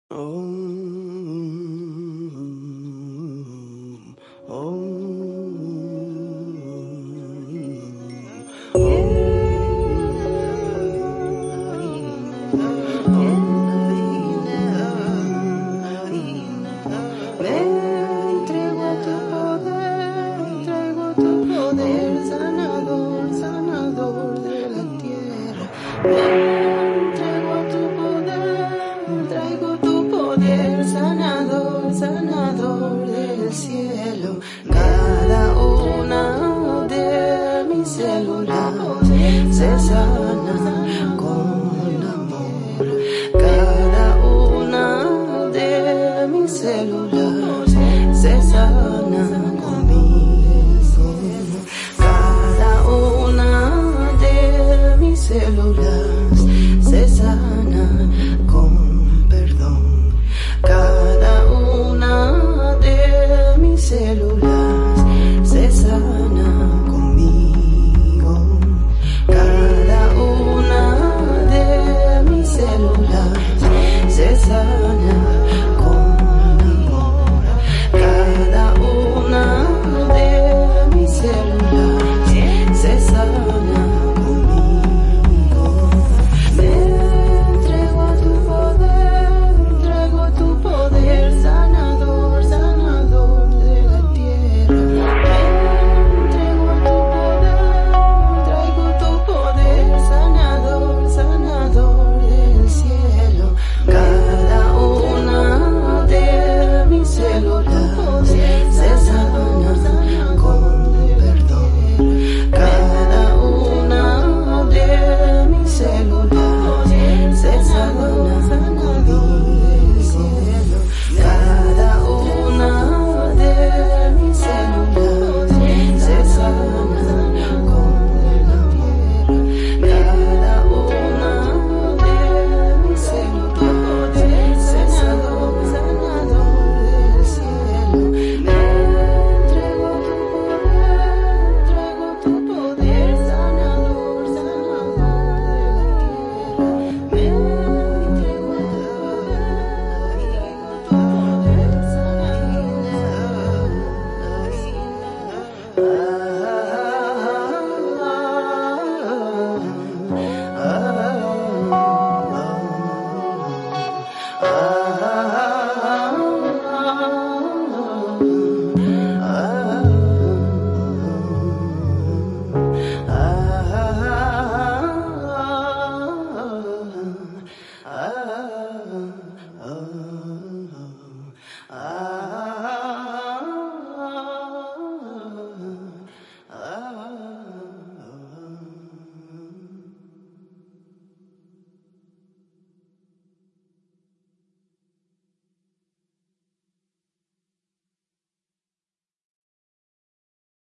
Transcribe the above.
Om, Om, Me entrego a tu poder, sanador, sanador de la tierra. Me entrego a tu poder, traigo tu poder, sanador, sanador del cielo. Cada una de mis células se sana con amor. Cada una de mis células se sana conmigo. Cada una de mis células se sana con perdón. Cada una de mis células se sana conmigo. Cada una de mis células se sana con amor. Cada una de mis células se sana conmigo. Me entrego a tu poder, traigo tu poder, sanador, sanador de la tierra. Me entrego a tu poder, traigo tu poder, sanador, sanador del cielo. Cada una de mis células se sana con perdón. Cada una de mis células se sana conmigo. Cada una de mis células se sana con amor. Cada una de mis células se sana sanador del cielo. Me entrego a tu poder, traigo tu poder, sanador, sanador de la tierra. Me entrego a tu poder, traigo tu poder, sanador.